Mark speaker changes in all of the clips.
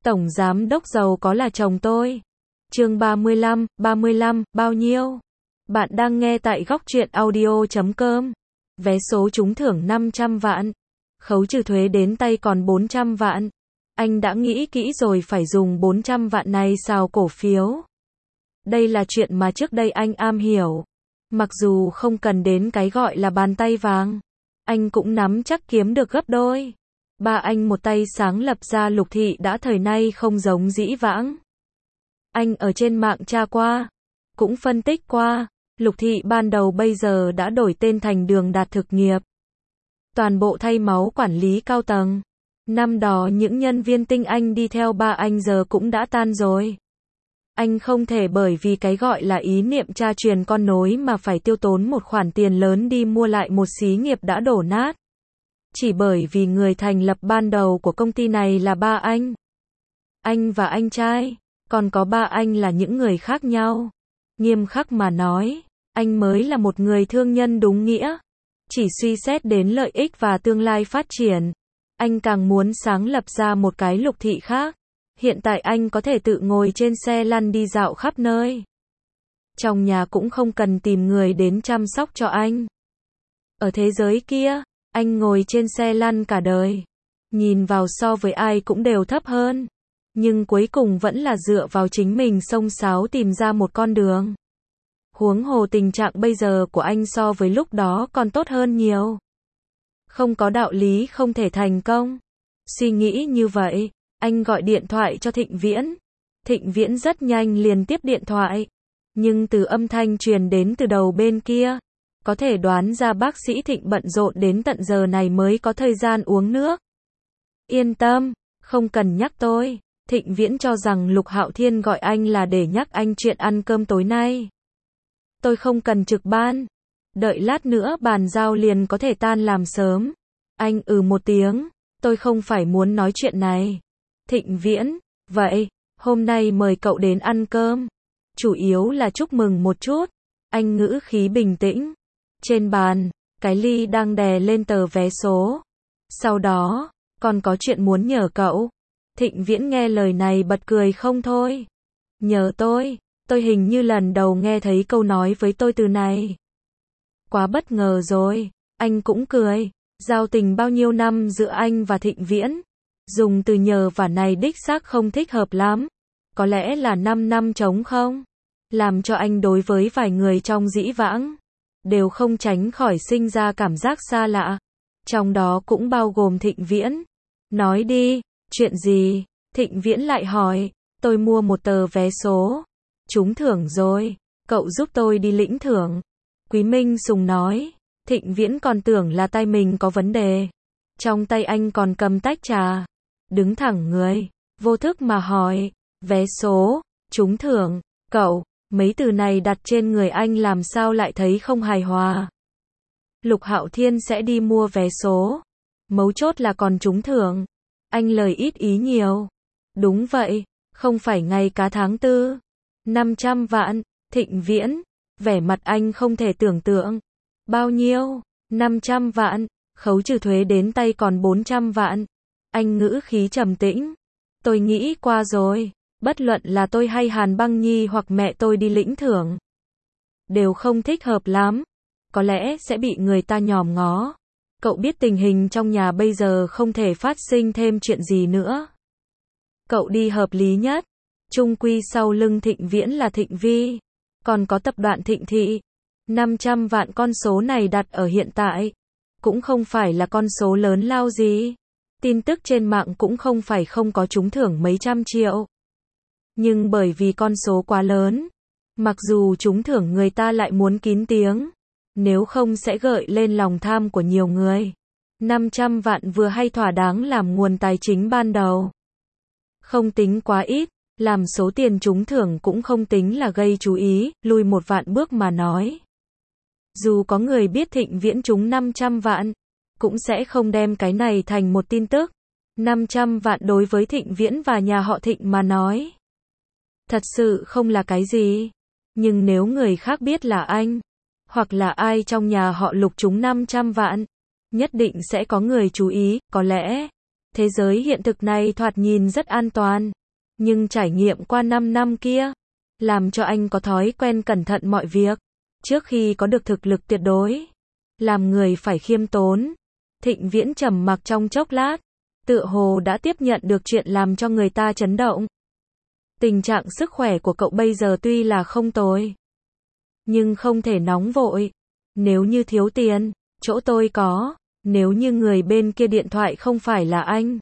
Speaker 1: Tổng giám đốc giàu có là chồng tôi. Chương 35, bao nhiêu? Bạn đang nghe tại góc truyện audio.com. Vé số trúng thưởng 500 vạn. Khấu trừ thuế đến tay còn 400 vạn. Anh đã nghĩ kỹ rồi phải dùng 400 vạn này xào cổ phiếu. Đây là chuyện mà trước đây anh am hiểu. Mặc dù không cần đến cái gọi là bàn tay vàng, anh cũng nắm chắc kiếm được gấp đôi. Ba anh một tay sáng lập ra Lục Thị đã thời nay không giống dĩ vãng. Anh ở trên mạng tra qua, cũng phân tích qua, Lục Thị ban đầu bây giờ đã đổi tên thành Đường Đạt Thực Nghiệp. Toàn bộ thay máu quản lý cao tầng. Năm đó những nhân viên tinh anh đi theo ba anh giờ cũng đã tan rồi. Anh không thể bởi vì cái gọi là ý niệm cha truyền con nối mà phải tiêu tốn một khoản tiền lớn đi mua lại một xí nghiệp đã đổ nát. Chỉ bởi vì người thành lập ban đầu của công ty này là ba anh. Anh và anh trai, còn có ba anh là những người khác nhau. Nghiêm khắc mà nói, anh mới là một người thương nhân đúng nghĩa. Chỉ suy xét đến lợi ích và tương lai phát triển. Anh càng muốn sáng lập ra một cái Lục Thị khác. Hiện tại anh có thể tự ngồi trên xe lăn đi dạo khắp nơi. Trong nhà cũng không cần tìm người đến chăm sóc cho anh. Ở thế giới kia, anh ngồi trên xe lăn cả đời. Nhìn vào so với ai cũng đều thấp hơn. Nhưng cuối cùng vẫn là dựa vào chính mình xông xáo tìm ra một con đường. Huống hồ tình trạng bây giờ của anh so với lúc đó còn tốt hơn nhiều. Không có đạo lý không thể thành công. Suy nghĩ như vậy, anh gọi điện thoại cho Thịnh Viễn. Thịnh Viễn rất nhanh liền tiếp điện thoại. Nhưng từ âm thanh truyền đến từ đầu bên kia, có thể đoán ra bác sĩ Thịnh bận rộn đến tận giờ này mới có thời gian uống nước. Yên tâm, không cần nhắc tôi. Thịnh Viễn cho rằng Lục Hạo Thiên gọi anh là để nhắc anh chuyện ăn cơm tối nay. Tôi không cần trực ban. Đợi lát nữa bàn giao liền có thể tan làm sớm. Anh một tiếng. Tôi không phải muốn nói chuyện này. Thịnh Viễn, vậy, hôm nay mời cậu đến ăn cơm. Chủ yếu là chúc mừng một chút. Anh ngữ khí bình tĩnh. Trên bàn, cái ly đang đè lên tờ vé số. Sau đó, còn có chuyện muốn nhờ cậu. Thịnh Viễn nghe lời này bật cười không thôi. Nhờ tôi hình như lần đầu nghe thấy câu nói với tôi từ này. Quá bất ngờ rồi, anh cũng cười. Giao tình bao nhiêu năm giữa anh và Thịnh Viễn. Dùng từ nhờ vả này đích xác không thích hợp lắm. Có lẽ là 5 năm trống không? Làm cho anh đối với vài người trong dĩ vãng đều không tránh khỏi sinh ra cảm giác xa lạ. Trong đó cũng bao gồm Thịnh Viễn. Nói đi, chuyện gì? Thịnh Viễn lại hỏi. Tôi mua một tờ vé số. Trúng thưởng rồi. Cậu giúp tôi đi lĩnh thưởng. Quý Minh Sùng nói. Thịnh Viễn còn tưởng là tay mình có vấn đề. Trong tay anh còn cầm tách trà. Đứng thẳng người. Vô thức mà hỏi. Vé số. Trúng thưởng. Cậu. Mấy từ này đặt trên người anh làm sao lại thấy không hài hòa. Lục Hạo Thiên sẽ đi mua vé số. Mấu chốt là còn trúng thưởng. Anh lời ít ý nhiều. Đúng vậy. Không phải ngày cá tháng 4. 500 vạn. Thịnh Viễn. Vẻ mặt anh không thể tưởng tượng. Bao nhiêu? 500 vạn. Khấu trừ thuế đến tay còn 400 vạn. Anh ngữ khí trầm tĩnh. Tôi nghĩ qua rồi. Bất luận là tôi hay Hàn Băng Nhi hoặc mẹ tôi đi lĩnh thưởng. Đều không thích hợp lắm. Có lẽ sẽ bị người ta nhòm ngó. Cậu biết tình hình trong nhà bây giờ không thể phát sinh thêm chuyện gì nữa. Cậu đi hợp lý nhất. Chung quy sau lưng Thịnh Viễn là Thịnh Vi. Còn có tập đoàn Thịnh Thị. 500 vạn con số này đặt ở hiện tại. Cũng không phải là con số lớn lao gì. Tin tức trên mạng cũng không phải không có trúng thưởng mấy trăm triệu. Nhưng bởi vì con số quá lớn. Mặc dù trúng thưởng người ta lại muốn kín tiếng. Nếu không sẽ gợi lên lòng tham của nhiều người. 500 vạn vừa hay thỏa đáng làm nguồn tài chính ban đầu. Không tính quá ít. Làm số tiền trúng thưởng cũng không tính là gây chú ý. Lùi một vạn bước mà nói. Dù có người biết Thịnh Viễn trúng 500 vạn, cũng sẽ không đem cái này thành một tin tức. 500 vạn đối với Thịnh Viễn và nhà họ Thịnh mà nói. Thật sự không là cái gì. Nhưng nếu người khác biết là anh, hoặc là ai trong nhà họ Lục trúng 500 vạn, nhất định sẽ có người chú ý, có lẽ Thế giới hiện thực này thoạt nhìn rất an toàn, nhưng trải nghiệm qua 5 năm kia, làm cho anh có thói quen cẩn thận mọi việc, trước khi có được thực lực tuyệt đối. Làm người phải khiêm tốn. Thịnh Viễn trầm mặc trong chốc lát, tựa hồ đã tiếp nhận được chuyện làm cho người ta chấn động. Tình trạng sức khỏe của cậu bây giờ tuy là không tồi, nhưng không thể nóng vội. Nếu như thiếu tiền, chỗ tôi có. Nếu như người bên kia điện thoại không phải là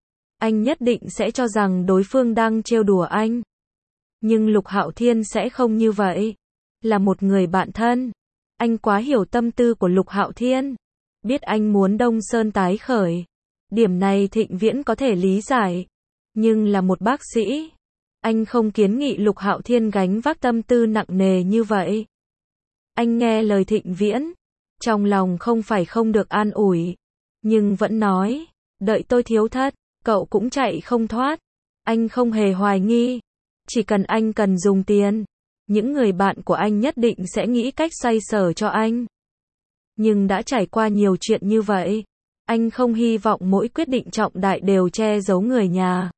Speaker 1: anh nhất định sẽ cho rằng đối phương đang trêu đùa anh. Nhưng Lục Hạo Thiên sẽ không như vậy. Là một người bạn thân, anh quá hiểu tâm tư của Lục Hạo Thiên, biết anh muốn Đông Sơn tái khởi. Điểm này Thịnh Viễn có thể lý giải, nhưng là một bác sĩ, anh không kiến nghị Lục Hạo Thiên gánh vác tâm tư nặng nề như vậy. Anh nghe lời Thịnh Viễn, trong lòng không phải không được an ủi, nhưng vẫn nói, đợi tôi thiếu thất, cậu cũng chạy không thoát. Anh không hề hoài nghi, chỉ cần anh cần dùng tiền, những người bạn của anh nhất định sẽ nghĩ cách xoay sở cho anh. Nhưng đã trải qua nhiều chuyện như vậy, anh không hy vọng mỗi quyết định trọng đại đều che giấu người nhà.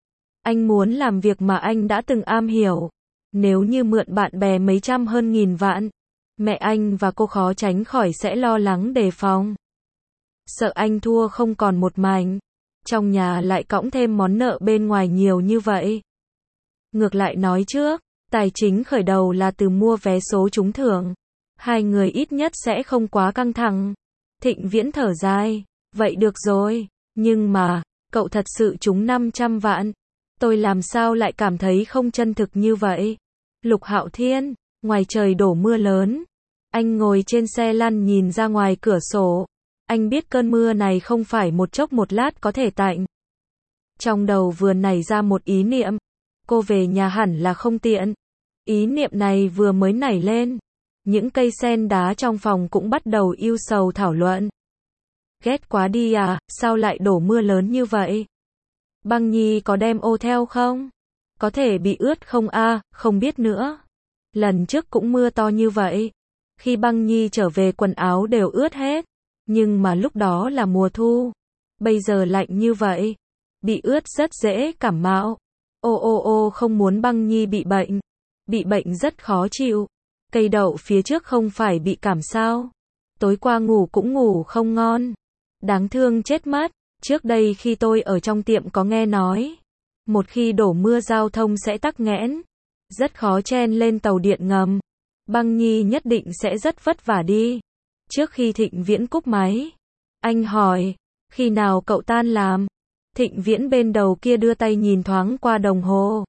Speaker 1: Anh muốn làm việc mà anh đã từng am hiểu. Nếu như mượn bạn bè mấy trăm hơn nghìn vạn, mẹ anh và cô khó tránh khỏi sẽ lo lắng đề phòng. Sợ anh thua không còn một mảnh, trong nhà lại cõng thêm món nợ bên ngoài nhiều như vậy. Ngược lại nói trước, tài chính khởi đầu là từ mua vé số trúng thưởng. Hai người ít nhất sẽ không quá căng thẳng. Thịnh Viễn thở dài, vậy được rồi, nhưng mà, cậu thật sự trúng 500 vạn. Tôi làm sao lại cảm thấy không chân thực như vậy. Lục Hạo Thiên, ngoài trời đổ mưa lớn. Anh ngồi trên xe lăn nhìn ra ngoài cửa sổ. Anh biết cơn mưa này không phải một chốc một lát có thể tạnh. Trong đầu vừa nảy ra một ý niệm. Cô về nhà hẳn là không tiện. Ý niệm này vừa mới nảy lên, những cây sen đá trong phòng cũng bắt đầu ưu sầu thảo luận. Ghét quá đi à, sao lại đổ mưa lớn như vậy? Băng Nhi có đem ô theo không? Có thể bị ướt không a? Không biết nữa. Lần trước cũng mưa to như vậy. Khi Băng Nhi trở về quần áo đều ướt hết. Nhưng mà lúc đó là mùa thu. Bây giờ lạnh như vậy. Bị ướt rất dễ cảm mạo. Ô không muốn Băng Nhi bị bệnh. Bị bệnh rất khó chịu. Cây đậu phía trước không phải bị cảm sao? Tối qua ngủ cũng ngủ không ngon. Đáng thương chết mất. Trước đây khi tôi ở trong tiệm có nghe nói, một khi đổ mưa giao thông sẽ tắc nghẽn, rất khó chen lên tàu điện ngầm. Băng Nhi nhất định sẽ rất vất vả đi. Trước khi Thịnh Viễn cúp máy, anh hỏi, khi nào cậu tan làm? Thịnh Viễn bên đầu kia đưa tay nhìn thoáng qua đồng hồ.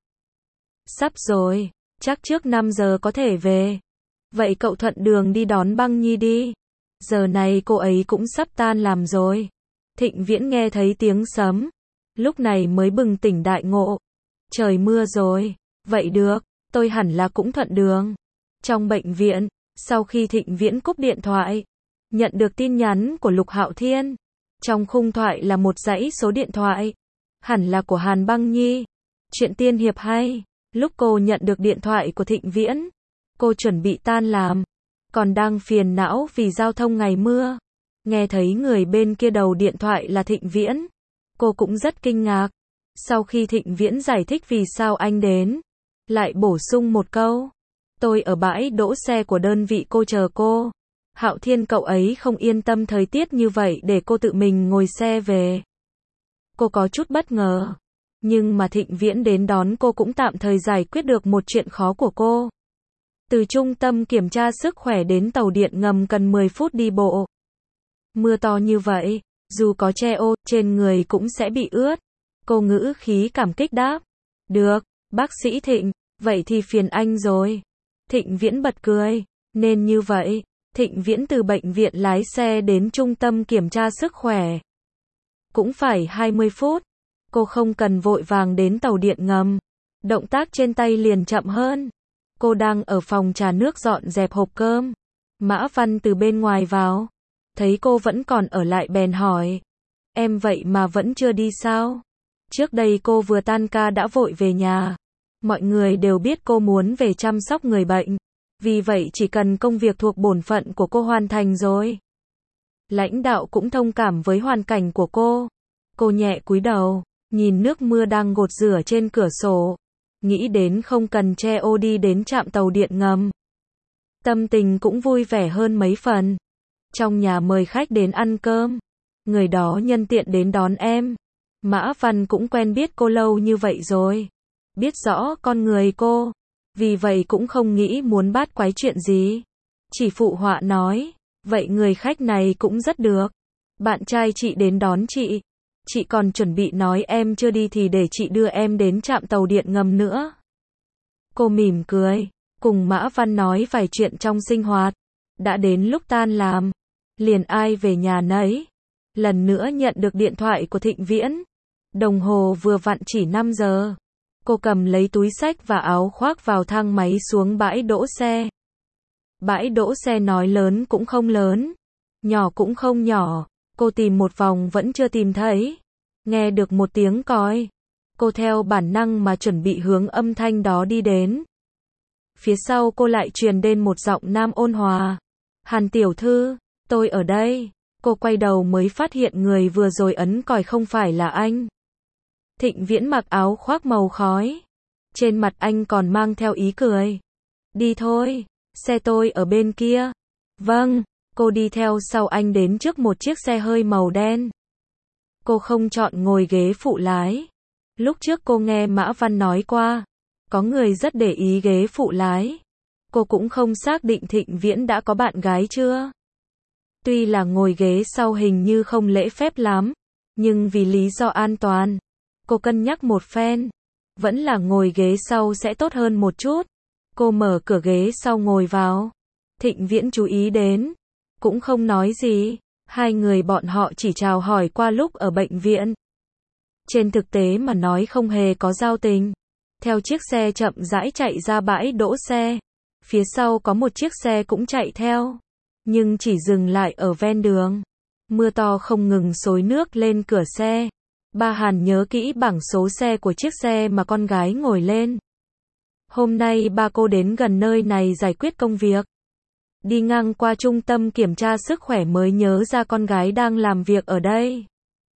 Speaker 1: Sắp rồi, chắc trước 5 giờ có thể về. Vậy cậu thuận đường đi đón Băng Nhi đi. Giờ này cô ấy cũng sắp tan làm rồi. Thịnh Viễn nghe thấy tiếng sấm, lúc này mới bừng tỉnh đại ngộ. Trời mưa rồi, vậy được, tôi hẳn là cũng thuận đường. Trong bệnh viện, sau khi Thịnh Viễn cúp điện thoại, nhận được tin nhắn của Lục Hạo Thiên. Trong khung thoại là một dãy số điện thoại, hẳn là của Hàn Băng Nhi. Chuyện tiên hiệp hay, lúc cô nhận được điện thoại của Thịnh Viễn, cô chuẩn bị tan làm, còn đang phiền não vì giao thông ngày mưa. Nghe thấy người bên kia đầu điện thoại là Thịnh Viễn, cô cũng rất kinh ngạc. Sau khi Thịnh Viễn giải thích vì sao anh đến, lại bổ sung một câu, tôi ở bãi đỗ xe của đơn vị cô chờ cô. Hạo Thiên cậu ấy không yên tâm thời tiết như vậy để cô tự mình ngồi xe về. Cô có chút bất ngờ, nhưng mà Thịnh Viễn đến đón cô cũng tạm thời giải quyết được một chuyện khó của cô. Từ trung tâm kiểm tra sức khỏe đến tàu điện ngầm cần 10 phút đi bộ. Mưa to như vậy, dù có che ô, trên người cũng sẽ bị ướt. Cô ngữ khí cảm kích đáp. Được, bác sĩ Thịnh, vậy thì phiền anh rồi. Thịnh Viễn bật cười, nên như vậy, Thịnh Viễn từ bệnh viện lái xe đến trung tâm kiểm tra sức khỏe. Cũng phải 20 phút, cô không cần vội vàng đến tàu điện ngầm. Động tác trên tay liền chậm hơn. Cô đang ở phòng trà nước dọn dẹp hộp cơm. Mã Văn từ bên ngoài vào. Thấy cô vẫn còn ở lại bèn hỏi. Em vậy mà vẫn chưa đi sao? Trước đây cô vừa tan ca đã vội về nhà. Mọi người đều biết cô muốn về chăm sóc người bệnh. Vì vậy chỉ cần công việc thuộc bổn phận của cô hoàn thành rồi. Lãnh đạo cũng thông cảm với hoàn cảnh của cô. Cô nhẹ cúi đầu, nhìn nước mưa đang gột rửa trên cửa sổ, nghĩ đến không cần che ô đi đến trạm tàu điện ngầm. Tâm tình cũng vui vẻ hơn mấy phần. Trong nhà mời khách đến ăn cơm, người đó nhân tiện đến đón em. Mã Văn cũng quen biết cô lâu như vậy rồi, biết rõ con người cô, vì vậy cũng không nghĩ muốn bát quái chuyện gì. Chỉ phụ họa nói, vậy người khách này cũng rất được. Bạn trai chị đến đón chị còn chuẩn bị nói em chưa đi thì để chị đưa em đến trạm tàu điện ngầm nữa. Cô mỉm cười, cùng Mã Văn nói vài chuyện trong sinh hoạt. Đã đến lúc tan làm, liền ai về nhà nấy. Lần nữa nhận được điện thoại của Thịnh Viễn. Đồng hồ vừa vặn chỉ 5 giờ. Cô cầm lấy túi xách và áo khoác vào thang máy xuống bãi đỗ xe. Bãi đỗ xe nói lớn cũng không lớn, nhỏ cũng không nhỏ. Cô tìm một vòng vẫn chưa tìm thấy. Nghe được một tiếng còi, cô theo bản năng mà chuẩn bị hướng âm thanh đó đi đến. Phía sau cô lại truyền đến một giọng nam ôn hòa. Hàn tiểu thư, tôi ở đây. Cô quay đầu mới phát hiện người vừa rồi ấn còi không phải là anh. Thịnh Viễn mặc áo khoác màu khói. Trên mặt anh còn mang theo ý cười. Đi thôi, xe tôi ở bên kia. Vâng, cô đi theo sau anh đến trước một chiếc xe hơi màu đen. Cô không chọn ngồi ghế phụ lái. Lúc trước cô nghe Mã Văn nói qua, có người rất để ý ghế phụ lái. Cô cũng không xác định Thịnh Viễn đã có bạn gái chưa. Tuy là ngồi ghế sau hình như không lễ phép lắm, nhưng vì lý do an toàn, cô cân nhắc một phen. Vẫn là ngồi ghế sau sẽ tốt hơn một chút. Cô mở cửa ghế sau ngồi vào. Thịnh Viễn chú ý đến, cũng không nói gì. Hai người bọn họ chỉ chào hỏi qua lúc ở bệnh viện. Trên thực tế mà nói không hề có giao tình. Theo chiếc xe chậm rãi chạy ra bãi đỗ xe, phía sau có một chiếc xe cũng chạy theo, nhưng chỉ dừng lại ở ven đường. Mưa to không ngừng xối nước lên cửa xe. Ba Hàn nhớ kỹ bảng số xe của chiếc xe mà con gái ngồi lên. Hôm nay ba cô đến gần nơi này giải quyết công việc. Đi ngang qua trung tâm kiểm tra sức khỏe mới nhớ ra con gái đang làm việc ở đây.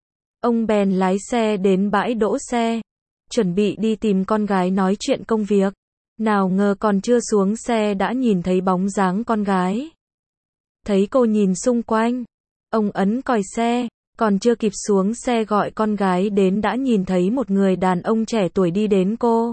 Speaker 1: Ông bèn lái xe đến bãi đỗ xe, chuẩn bị đi tìm con gái nói chuyện công việc. Nào ngờ còn chưa xuống xe đã nhìn thấy bóng dáng con gái. Thấy cô nhìn xung quanh, ông ấn còi xe, còn chưa kịp xuống xe gọi con gái đến đã nhìn thấy một người đàn ông trẻ tuổi đi đến cô.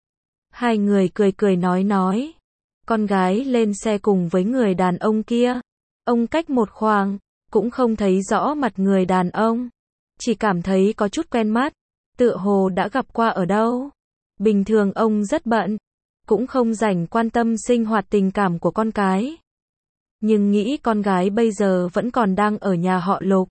Speaker 1: Hai người cười cười nói. Con gái lên xe cùng với người đàn ông kia. Ông cách một khoảng, cũng không thấy rõ mặt người đàn ông. Chỉ cảm thấy có chút quen mắt, tựa hồ đã gặp qua ở đâu. Bình thường ông rất bận, cũng không rảnh quan tâm sinh hoạt tình cảm của con cái. Nhưng nghĩ con gái bây giờ vẫn còn đang ở nhà họ Lục.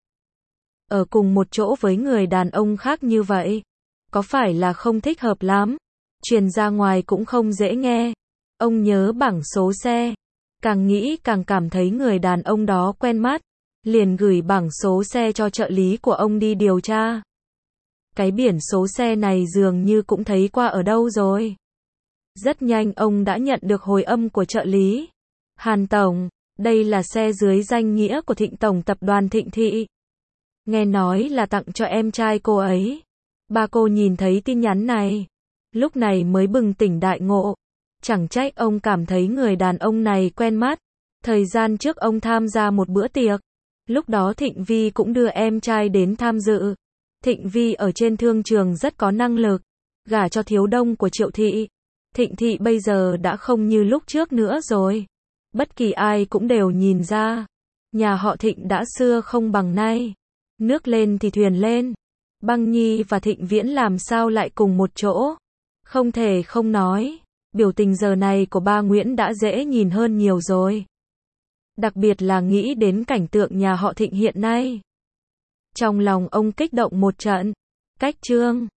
Speaker 1: Ở cùng một chỗ với người đàn ông khác như vậy, có phải là không thích hợp lắm? Truyền ra ngoài cũng không dễ nghe. Ông nhớ bảng số xe, càng nghĩ càng cảm thấy người đàn ông đó quen mắt, liền gửi bảng số xe cho trợ lý của ông đi điều tra. Cái biển số xe này dường như cũng thấy qua ở đâu rồi. Rất nhanh ông đã nhận được hồi âm của trợ lý. Hàn Tổng, đây là xe dưới danh nghĩa của Thịnh Tổng tập đoàn Thịnh Thị. Nghe nói là tặng cho em trai cô ấy. Ba cô nhìn thấy tin nhắn này, lúc này mới bừng tỉnh đại ngộ. Chẳng trách ông cảm thấy người đàn ông này quen mắt. Thời gian trước ông tham gia một bữa tiệc. Lúc đó Thịnh Vi cũng đưa em trai đến tham dự. Thịnh Vi ở trên thương trường rất có năng lực, gả cho thiếu đông của Triệu Thị. Thịnh Thị bây giờ đã không như lúc trước nữa rồi. Bất kỳ ai cũng đều nhìn ra. Nhà họ Thịnh đã xưa không bằng nay. Nước lên thì thuyền lên. Băng Nhi và Thịnh Viễn làm sao lại cùng một chỗ? Không thể không nói. Biểu tình giờ này của ba Nguyễn đã dễ nhìn hơn nhiều rồi. Đặc biệt là nghĩ đến cảnh tượng nhà họ Thịnh hiện nay. Trong lòng ông kích động một trận. Cách chương